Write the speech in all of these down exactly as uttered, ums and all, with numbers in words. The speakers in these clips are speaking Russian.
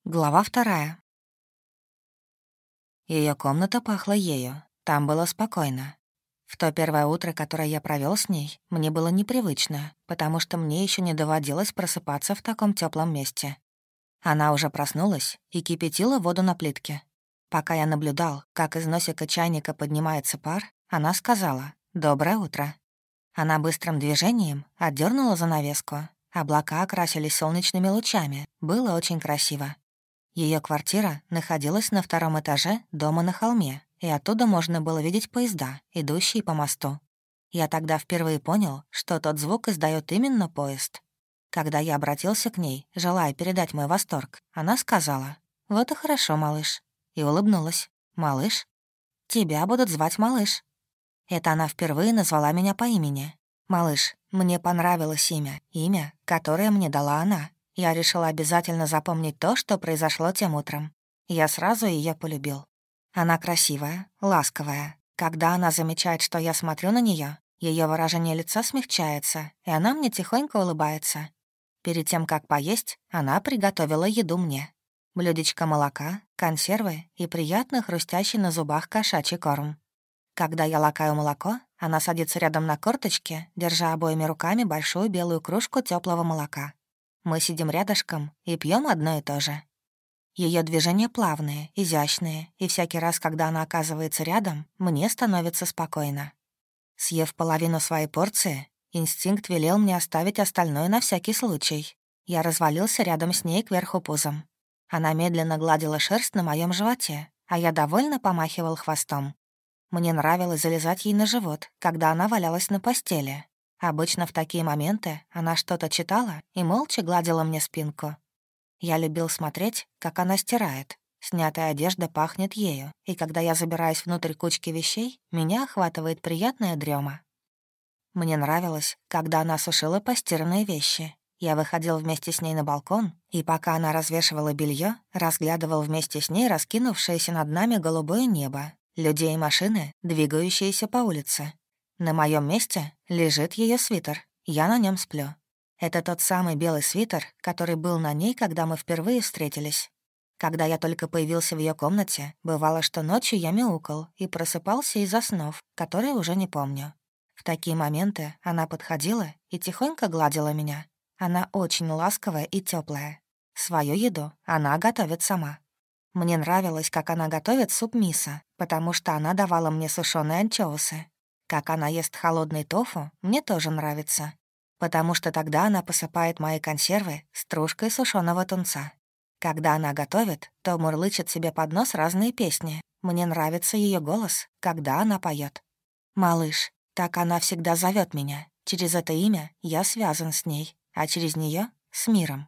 Глава вторая. Ее комната пахла ею. Там было спокойно. В то первое утро, которое я провел с ней, мне было непривычно, потому что мне еще не доводилось просыпаться в таком теплом месте. Она уже проснулась и кипятила воду на плитке. Пока я наблюдал, как из носика чайника поднимается пар, она сказала «Доброе утро». Она быстрым движением отдернула занавеску. Облака окрасились солнечными лучами. Было очень красиво. Ее квартира находилась на втором этаже дома на холме, и оттуда можно было видеть поезда, идущие по мосту. Я тогда впервые понял, что тот звук издает именно поезд. Когда я обратился к ней, желая передать мой восторг, она сказала «Вот и хорошо, малыш», и улыбнулась. «Малыш? Тебя будут звать малыш». Это она впервые назвала меня по имени. «Малыш, мне понравилось имя, имя, которое мне дала она». Я решила обязательно запомнить то, что произошло тем утром. Я сразу ее полюбил. Она красивая, ласковая. Когда она замечает, что я смотрю на нее, ее выражение лица смягчается, и она мне тихонько улыбается. Перед тем, как поесть, она приготовила еду мне. Блюдечко молока, консервы и приятно хрустящий на зубах кошачий корм. Когда я лакаю молоко, она садится рядом на корточке, держа обоими руками большую белую кружку теплого молока. Мы сидим рядышком и пьем одно и то же. Ее движения плавные, изящные, и всякий раз, когда она оказывается рядом, мне становится спокойно. Съев половину своей порции, инстинкт велел мне оставить остальное на всякий случай. Я развалился рядом с ней кверху пузом. Она медленно гладила шерсть на моем животе, а я довольно помахивал хвостом. Мне нравилось залезать ей на живот, когда она валялась на постели. Обычно в такие моменты она что-то читала и молча гладила мне спинку. Я любил смотреть, как она стирает. Снятая одежда пахнет ею, и когда я забираюсь внутрь кучки вещей, меня охватывает приятная дрема. Мне нравилось, когда она сушила постиранные вещи. Я выходил вместе с ней на балкон, и пока она развешивала белье, разглядывал вместе с ней раскинувшееся над нами голубое небо, людей и машины, двигающиеся по улице. На моем месте лежит ее свитер, я на нем сплю. Это тот самый белый свитер, который был на ней, когда мы впервые встретились. Когда я только появился в ее комнате, бывало, что ночью я мяукал и просыпался из-за снов, которые уже не помню. В такие моменты она подходила и тихонько гладила меня. Она очень ласковая и теплая. Свою еду она готовит сама. Мне нравилось, как она готовит суп мисо, потому что она давала мне сушеные анчоусы. Как она ест холодный тофу, мне тоже нравится, потому что тогда она посыпает мои консервы стружкой сушеного тунца. Когда она готовит, то мурлычет себе под нос разные песни. Мне нравится ее голос, когда она поет. «Малыш», так она всегда зовет меня. Через это имя я связан с ней, а через нее с миром.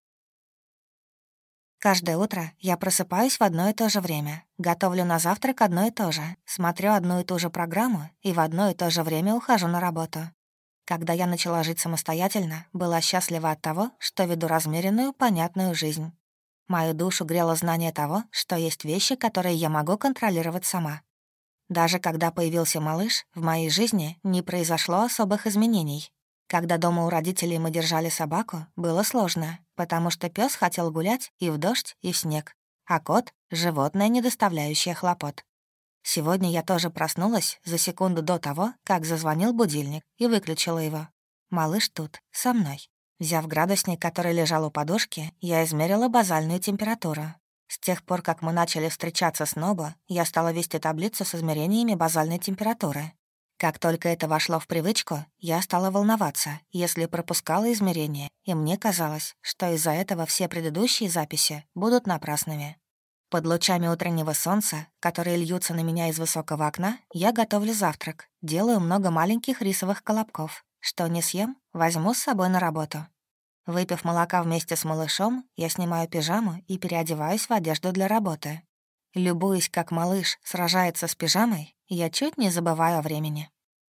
Каждое утро я просыпаюсь в одно и то же время, готовлю на завтрак одно и то же, смотрю одну и ту же программу и в одно и то же время ухожу на работу. Когда я начала жить самостоятельно, была счастлива от того, что веду размеренную, понятную жизнь. Мою душу грело знание того, что есть вещи, которые я могу контролировать сама. Даже когда появился малыш, в моей жизни не произошло особых изменений. Когда дома у родителей мы держали собаку, было сложно, потому что пес хотел гулять и в дождь, и в снег, а кот — животное, не доставляющее хлопот. Сегодня я тоже проснулась за секунду до того, как зазвонил будильник, и выключила его. Малыш тут, со мной. Взяв градусник, который лежал у подушки, я измерила базальную температуру. С тех пор, как мы начали встречаться с Нобо, я стала вести таблицу с измерениями базальной температуры. Как только это вошло в привычку, я стала волноваться, если пропускала измерения, и мне казалось, что из-за этого все предыдущие записи будут напрасными. Под лучами утреннего солнца, которые льются на меня из высокого окна, я готовлю завтрак, делаю много маленьких рисовых колобков. Что не съем, возьму с собой на работу. Выпив молока вместе с малышом, я снимаю пижаму и переодеваюсь в одежду для работы. Любуясь, как малыш сражается с пижамой, я чуть не забываю о времени.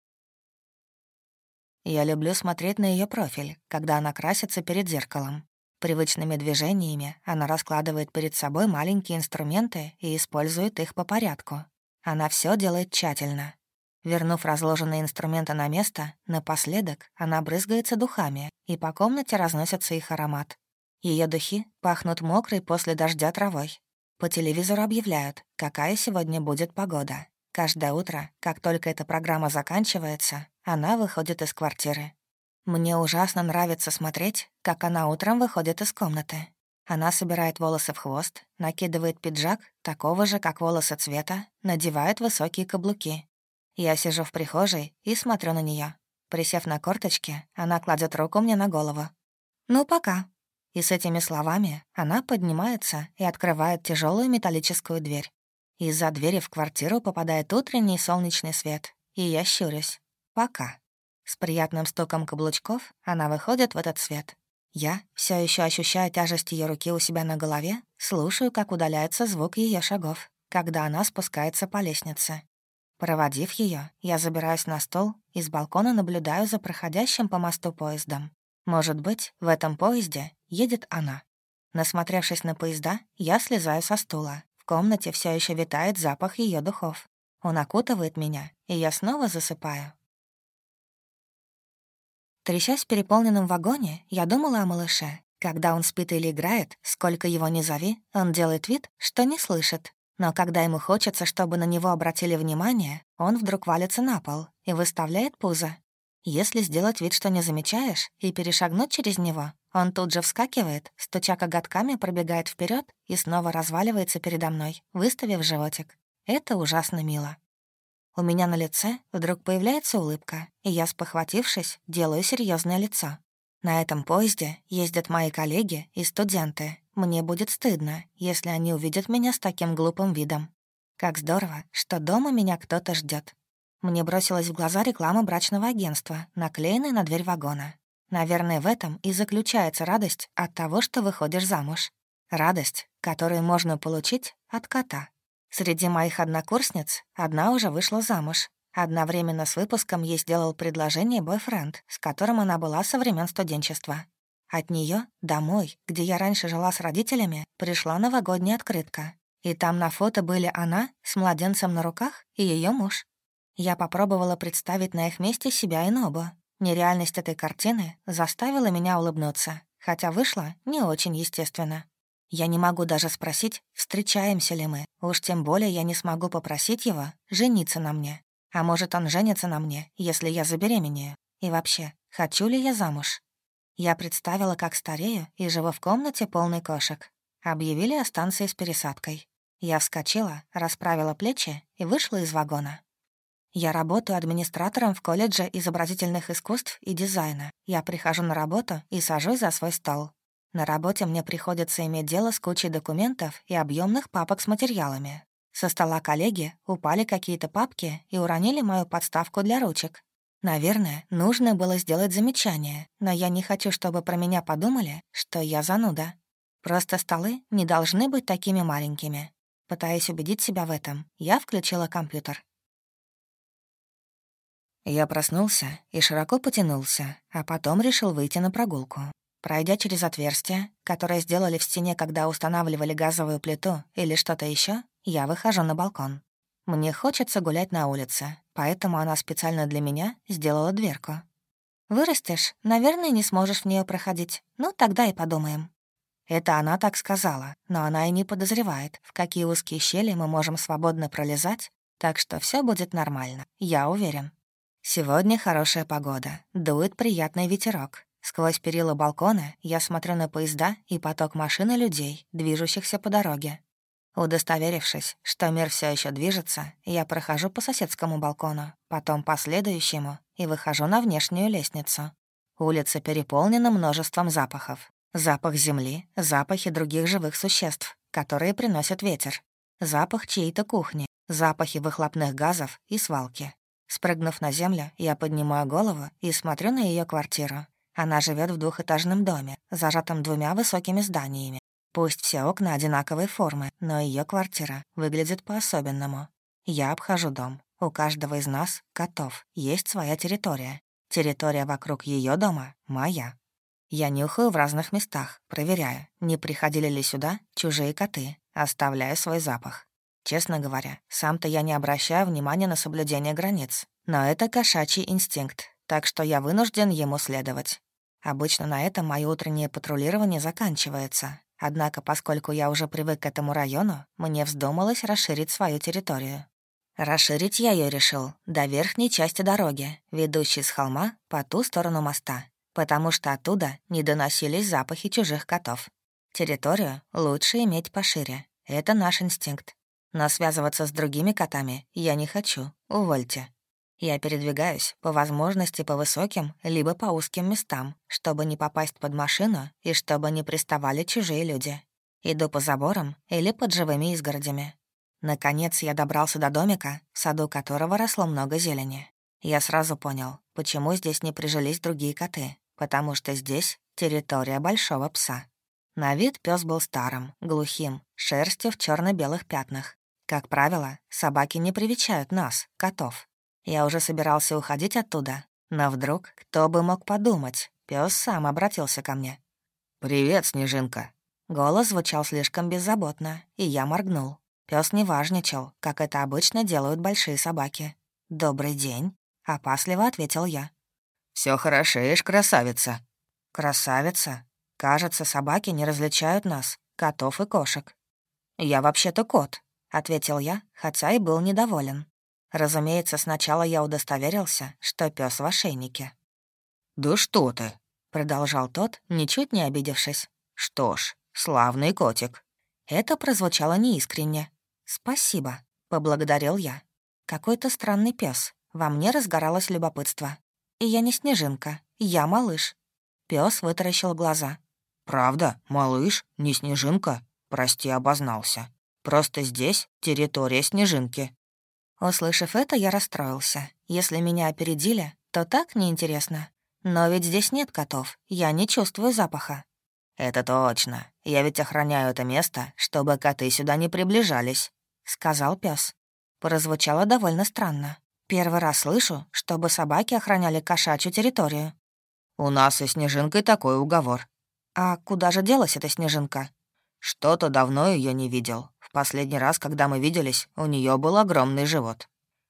Я люблю смотреть на ее профиль, когда она красится перед зеркалом. Привычными движениями она раскладывает перед собой маленькие инструменты и использует их по порядку. Она все делает тщательно. Вернув разложенные инструменты на место, напоследок она брызгается духами, и по комнате разносится их аромат. Ее духи пахнут мокрой после дождя травой. По телевизору объявляют, какая сегодня будет погода. Каждое утро, как только эта программа заканчивается, она выходит из квартиры. Мне ужасно нравится смотреть, как она утром выходит из комнаты. Она собирает волосы в хвост, накидывает пиджак, такого же, как волосы цвета, надевает высокие каблуки. Я сижу в прихожей и смотрю на нее. Присев на корточки, она кладет руку мне на голову. «Ну, пока». И с этими словами она поднимается и открывает тяжелую металлическую дверь. Из-за двери в квартиру попадает утренний солнечный свет, и я щурюсь. Пока. С приятным стуком каблучков она выходит в этот свет. Я, все еще ощущая тяжесть ее руки у себя на голове, слушаю, как удаляется звук ее шагов, когда она спускается по лестнице. Проводив ее, я забираюсь на стол и с балкона наблюдаю за проходящим по мосту поездом. Может быть, в этом поезде едет она. Насмотревшись на поезда, я слезаю со стула. В комнате все еще витает запах ее духов. Он окутывает меня, и я снова засыпаю. Трясясь в переполненном вагоне, я думала о малыше. Когда он спит или играет, сколько его ни зови, он делает вид, что не слышит. Но когда ему хочется, чтобы на него обратили внимание, он вдруг валится на пол и выставляет пузо. Если сделать вид, что не замечаешь, и перешагнуть через него, он тут же вскакивает, стуча коготками, пробегает вперед и снова разваливается передо мной, выставив животик. Это ужасно мило. У меня на лице вдруг появляется улыбка, и я, спохватившись, делаю серьезное лицо. На этом поезде ездят мои коллеги и студенты. Мне будет стыдно, если они увидят меня с таким глупым видом. Как здорово, что дома меня кто-то ждет. Мне бросилась в глаза реклама брачного агентства, наклеенная на дверь вагона. Наверное, в этом и заключается радость от того, что выходишь замуж. Радость, которую можно получить от кота. Среди моих однокурсниц одна уже вышла замуж. Одновременно с выпуском ей сделал предложение бойфренд, с которым она была со времен студенчества. От нее домой, где я раньше жила с родителями, пришла новогодняя открытка. И там на фото были она с младенцем на руках и ее муж. Я попробовала представить на их месте себя и Нобу. Нереальность этой картины заставила меня улыбнуться, хотя вышло не очень естественно. Я не могу даже спросить, встречаемся ли мы, уж тем более я не смогу попросить его жениться на мне. А может, он женится на мне, если я забеременею? И вообще, хочу ли я замуж? Я представила, как старею и живу в комнате полной кошек. Объявили о станции с пересадкой. Я вскочила, расправила плечи и вышла из вагона. Я работаю администратором в колледже изобразительных искусств и дизайна. Я прихожу на работу и сажусь за свой стол. На работе мне приходится иметь дело с кучей документов и объемных папок с материалами. Со стола коллеги упали какие-то папки и уронили мою подставку для ручек. Наверное, нужно было сделать замечание, но я не хочу, чтобы про меня подумали, что я зануда. Просто столы не должны быть такими маленькими. Пытаясь убедить себя в этом, я включила компьютер. Я проснулся и широко потянулся, а потом решил выйти на прогулку. Пройдя через отверстие, которое сделали в стене, когда устанавливали газовую плиту или что-то еще, я выхожу на балкон. Мне хочется гулять на улице, поэтому она специально для меня сделала дверку. «Вырастешь, наверное, не сможешь в нее проходить. Ну, тогда и подумаем». Это она так сказала, но она и не подозревает, в какие узкие щели мы можем свободно пролезать, так что все будет нормально, я уверен. Сегодня хорошая погода, дует приятный ветерок. Сквозь перила балкона я смотрю на поезда и поток машин и людей, движущихся по дороге. Удостоверившись, что мир все еще движется, я прохожу по соседскому балкону, потом по следующему и выхожу на внешнюю лестницу. Улица переполнена множеством запахов. Запах земли, запахи других живых существ, которые приносят ветер. Запах чьей-то кухни, запахи выхлопных газов и свалки. Спрыгнув на землю, я поднимаю голову и смотрю на ее квартиру. Она живет в двухэтажном доме, зажатом двумя высокими зданиями. Пусть все окна одинаковой формы, но ее квартира выглядит по-особенному. Я обхожу дом. У каждого из нас, котов, есть своя территория. Территория вокруг ее дома — моя. Я нюхаю в разных местах, проверяя, не приходили ли сюда чужие коты, оставляя свой запах. Честно говоря, сам-то я не обращаю внимания на соблюдение границ. Но это кошачий инстинкт, так что я вынужден ему следовать. Обычно на этом мое утреннее патрулирование заканчивается. Однако, поскольку я уже привык к этому району, мне вздумалось расширить свою территорию. Расширить я ее решил до верхней части дороги, ведущей с холма по ту сторону моста, потому что оттуда не доносились запахи чужих котов. Территорию лучше иметь пошире. Это наш инстинкт. Но связываться с другими котами я не хочу, увольте. Я передвигаюсь, по возможности, по высоким, либо по узким местам, чтобы не попасть под машину и чтобы не приставали чужие люди. Иду по заборам или под живыми изгородями. Наконец я добрался до домика, в саду которого росло много зелени. Я сразу понял, почему здесь не прижились другие коты, потому что здесь территория большого пса. На вид пес был старым, глухим, шерстью в черно белых пятнах. Как правило, собаки не привечают нас, котов. Я уже собирался уходить оттуда, но вдруг, кто бы мог подумать, пес сам обратился ко мне. «Привет, Снежинка». Голос звучал слишком беззаботно, и я моргнул. Пес не важничал, как это обычно делают большие собаки. «Добрый день», — опасливо ответил я. «Всё хорошеешь, красавица». «Красавица? Кажется, собаки не различают нас, котов и кошек». «Я вообще-то кот», — ответил я, хотя и был недоволен. Разумеется, сначала я удостоверился, что пес в ошейнике. «Да что ты!» — продолжал тот, ничуть не обидевшись. «Что ж, славный котик». Это прозвучало неискренне. «Спасибо», — поблагодарил я. Какой-то странный пес. Во мне разгоралось любопытство. И я не Снежинка, я малыш. Пес вытаращил глаза. «Правда, малыш, не Снежинка? Прости, обознался. Просто здесь территория Снежинки». Услышав это, я расстроился. Если меня опередили, то так неинтересно. Но ведь здесь нет котов, я не чувствую запаха. «Это точно. Я ведь охраняю это место, чтобы коты сюда не приближались», — сказал пес. Прозвучало довольно странно. Первый раз слышу, чтобы собаки охраняли кошачью территорию. «У нас и Снежинкой такой уговор». «А куда же делась эта Снежинка?» «Что-то давно ее не видел. В последний раз, когда мы виделись, у нее был огромный живот».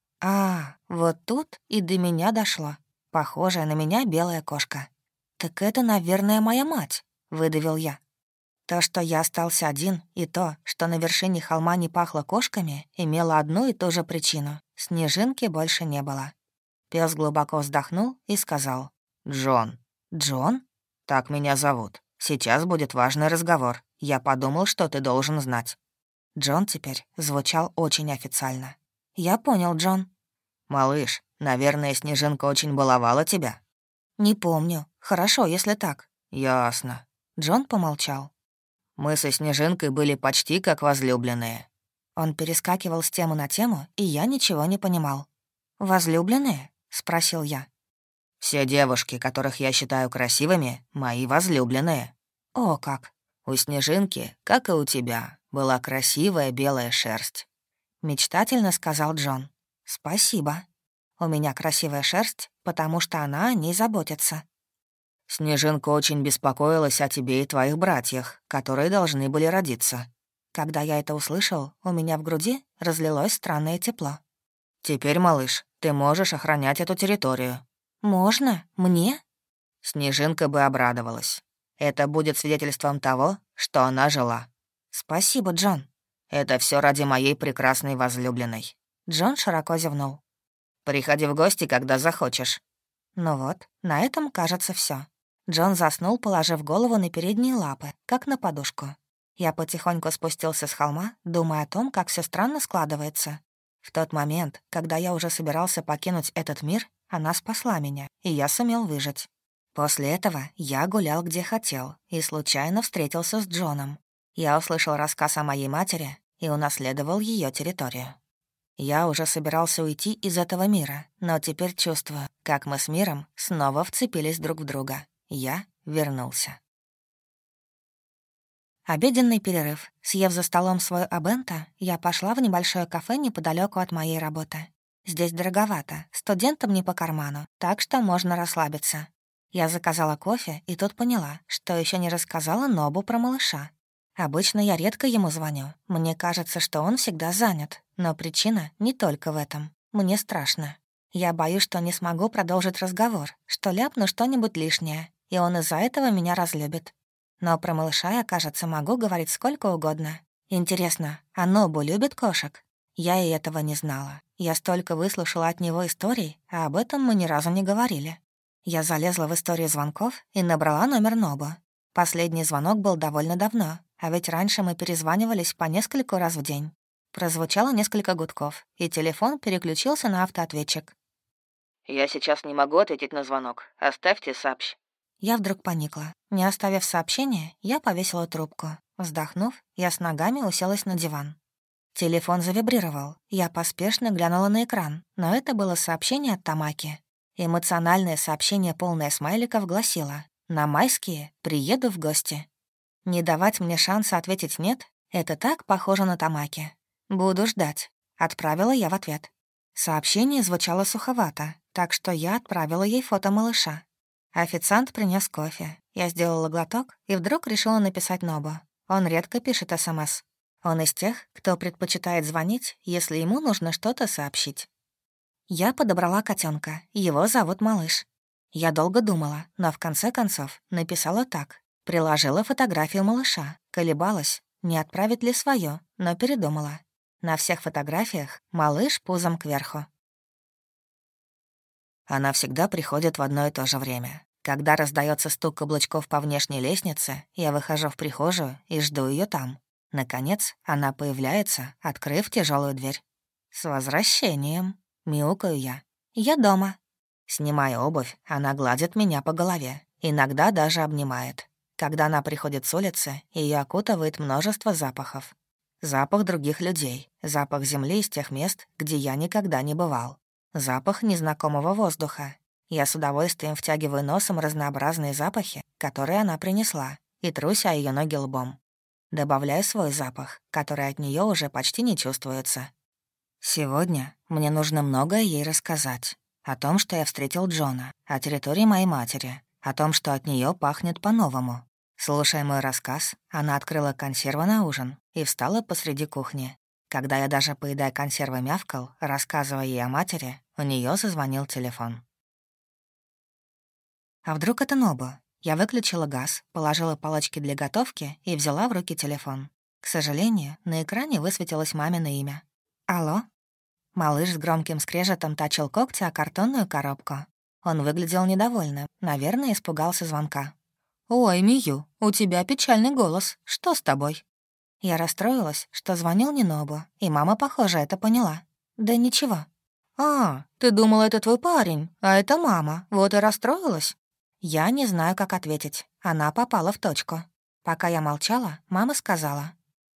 «А, вот тут и до меня дошло. Похожая на меня белая кошка». «Так это, наверное, моя мать», — выдавил я. То, что я остался один, и то, что на вершине холма не пахло кошками, имело одну и ту же причину. Снежинки больше не было. Пес глубоко вздохнул и сказал: «Джон». «Джон? Так меня зовут. Сейчас будет важный разговор. Я подумал, что ты должен знать». Джон теперь звучал очень официально. «Я понял, Джон». «Малыш, наверное, Снежинка очень баловала тебя?» «Не помню. Хорошо, если так». «Ясно». Джон помолчал. «Мы со Снежинкой были почти как возлюбленные». Он перескакивал с темы на тему, и я ничего не понимал. «Возлюбленные?» — спросил я. «Все девушки, которых я считаю красивыми, мои возлюбленные». «О, как!» «У Снежинки, как и у тебя, была красивая белая шерсть», — мечтательно сказал Джон. «Спасибо. У меня красивая шерсть, потому что она о ней заботится». «Снежинка очень беспокоилась о тебе и твоих братьях, которые должны были родиться». Когда я это услышал, у меня в груди разлилось странное тепло. «Теперь, малыш, ты можешь охранять эту территорию». «Можно? Мне?» Снежинка бы обрадовалась. Это будет свидетельством того, что она жила. «Спасибо, Джон». «Это все ради моей прекрасной возлюбленной». Джон широко зевнул. «Приходи в гости, когда захочешь». Ну вот, на этом, кажется, все. Джон заснул, положив голову на передние лапы, как на подушку. Я потихоньку спустился с холма, думая о том, как все странно складывается. В тот момент, когда я уже собирался покинуть этот мир, она спасла меня, и я сумел выжить. После этого я гулял где хотел и случайно встретился с Джоном. Я услышал рассказ о моей матери и унаследовал ее территорию. Я уже собирался уйти из этого мира, но теперь чувствую, как мы с миром снова вцепились друг в друга. Я вернулся. Обеденный перерыв. Съев за столом свой абенто, я пошла в небольшое кафе неподалеку от моей работы. Здесь дороговато, студентам не по карману, так что можно расслабиться. Я заказала кофе и тут поняла, что еще не рассказала Нобу про малыша. Обычно я редко ему звоню. Мне кажется, что он всегда занят. Но причина не только в этом. Мне страшно. Я боюсь, что не смогу продолжить разговор, что ляпну что-нибудь лишнее. и он из-за этого меня разлюбит. Но про малыша я, кажется, могу говорить сколько угодно. Интересно, а Нобу любит кошек? Я и этого не знала. Я столько выслушала от него историй, а об этом мы ни разу не говорили. Я залезла в историю звонков и набрала номер Нобу. Последний звонок был довольно давно, а ведь раньше мы перезванивались по нескольку раз в день. Прозвучало несколько гудков, и телефон переключился на автоответчик. «Я сейчас не могу ответить на звонок. Оставьте сообщ». Я вдруг поникла. Не оставив сообщения, я повесила трубку. Вздохнув, я с ногами уселась на диван. Телефон завибрировал. Я поспешно глянула на экран, но это было сообщение от Тамаки. Эмоциональное сообщение, полное смайликов, гласило: «На майские приеду в гости». Не давать мне шанса ответить «нет» — это так похоже на Тамаки. «Буду ждать», — отправила я в ответ. Сообщение звучало суховато, так что я отправила ей фото малыша. Официант принес кофе. Я сделала глоток и вдруг решила написать Нобу. Он редко пишет СМС. Он из тех, кто предпочитает звонить, если ему нужно что-то сообщить. Я подобрала котенка. Его зовут Малыш. Я долго думала, но в конце концов написала так. Приложила фотографию малыша, колебалась, не отправить ли свою, но передумала. На всех фотографиях малыш пузом кверху. Она всегда приходит в одно и то же время. Когда раздается стук каблучков по внешней лестнице, я выхожу в прихожую и жду ее там. Наконец, она появляется, открыв тяжелую дверь. «С возвращением!» — мяукаю я. «Я дома». Снимая обувь, она гладит меня по голове, иногда даже обнимает. Когда она приходит с улицы, ее окутывает множество запахов. Запах других людей, запах земли из тех мест, где я никогда не бывал. Запах незнакомого воздуха. Я с удовольствием втягиваю носом разнообразные запахи, которые она принесла, и трусь о ее ноги лбом. Добавляю свой запах, который от нее уже почти не чувствуется. Сегодня мне нужно многое ей рассказать. О том, что я встретил Джона, о территории моей матери, о том, что от нее пахнет по-новому. Слушая мой рассказ, она открыла консервы на ужин и встала посреди кухни. Когда я даже, поедая консервы, мявкал, рассказывая ей о матери, у нее зазвонил телефон. А вдруг это Нобу? Я выключила газ, положила палочки для готовки и взяла в руки телефон. К сожалению, на экране высветилось мамино имя. «Алло?» Малыш с громким скрежетом точил когти о картонную коробку. Он выглядел недовольным, наверное, испугался звонка. «Ой, Мию, у тебя печальный голос. Что с тобой?» Я расстроилась, что звонил не Нобу, и мама, похоже, это поняла. «Да ничего». «А, ты думала, это твой парень, а это мама, вот и расстроилась?» Я не знаю, как ответить. Она попала в точку. Пока я молчала, мама сказала: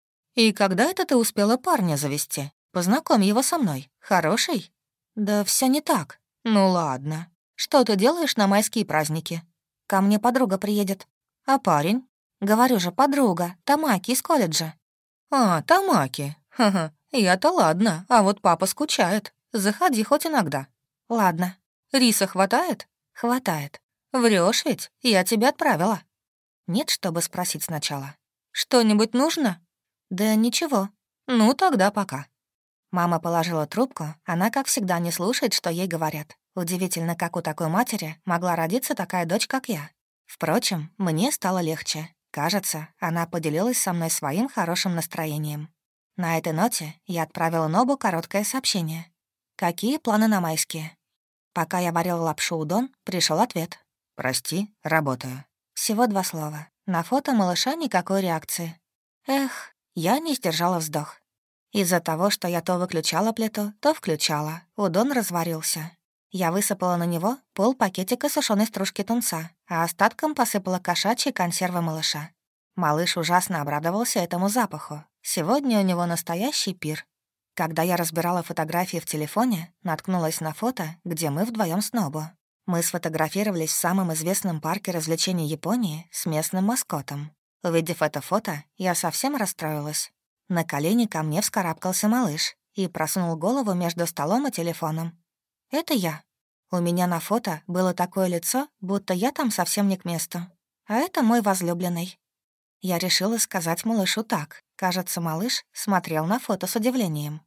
«И когда это ты успела парня завести? Познакомь его со мной. Хороший?» «Да все не так». «Ну ладно. Что ты делаешь на майские праздники?» «Ко мне подруга приедет». «А парень?» «Говорю же, подруга, Тамаки из колледжа». «А, Тамаки. Ха-ха. Я-то ладно, а вот папа скучает. Заходи хоть иногда». «Ладно». «Риса хватает?» «Хватает». Врешь ведь? Я тебя отправила». «Нет, чтобы спросить сначала». «Что-нибудь нужно?» «Да ничего». «Ну, тогда пока». Мама положила трубку, она, как всегда, не слушает, что ей говорят. Удивительно, как у такой матери могла родиться такая дочь, как я. Впрочем, мне стало легче. Кажется, она поделилась со мной своим хорошим настроением. На этой ноте я отправила Нобу короткое сообщение. «Какие планы на майские?» Пока я варила лапшу удон, пришел ответ. «Прости, работаю». Всего два слова. На фото малыша никакой реакции. Эх, я не сдержала вздох. Из-за того, что я то выключала плиту, то включала, удон разварился. Я высыпала на него полпакетика сушеной стружки тунца, а остатком посыпала кошачьи консервы малыша. Малыш ужасно обрадовался этому запаху. Сегодня у него настоящий пир. Когда я разбирала фотографии в телефоне, наткнулась на фото, где мы вдвоем с Нобу. Мы сфотографировались в самом известном парке развлечений Японии с местным маскотом. Увидев это фото, я совсем расстроилась. На колени ко мне вскарабкался малыш и просунул голову между столом и телефоном. Это я. У меня на фото было такое лицо, будто я там совсем не к месту. А это мой возлюбленный. Я решила сказать малышу так. Кажется, малыш смотрел на фото с удивлением.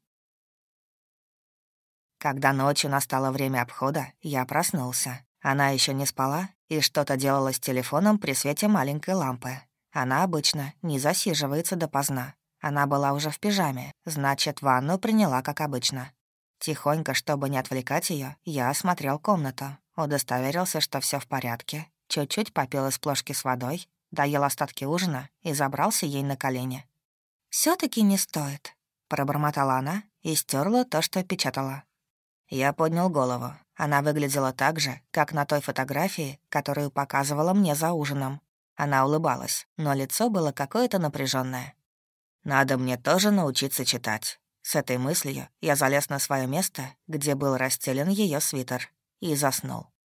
Когда ночью настало время обхода, я проснулся. Она еще не спала, и что-то делала с телефоном при свете маленькой лампы. Она обычно не засиживается допоздна. Она была уже в пижаме, значит, ванну приняла, как обычно. Тихонько, чтобы не отвлекать ее, я осмотрел комнату, удостоверился, что все в порядке, чуть-чуть попил из плошки с водой, доел остатки ужина и забрался ей на колени. все таки не стоит», — пробормотала она и стерла то, что печатала. Я поднял голову. Она выглядела так же, как на той фотографии, которую показывала мне за ужином. Она улыбалась, но лицо было какое-то напряженное. «Надо мне тоже научиться читать». С этой мыслью я залез на свое место, где был расстелен ее свитер, и заснул.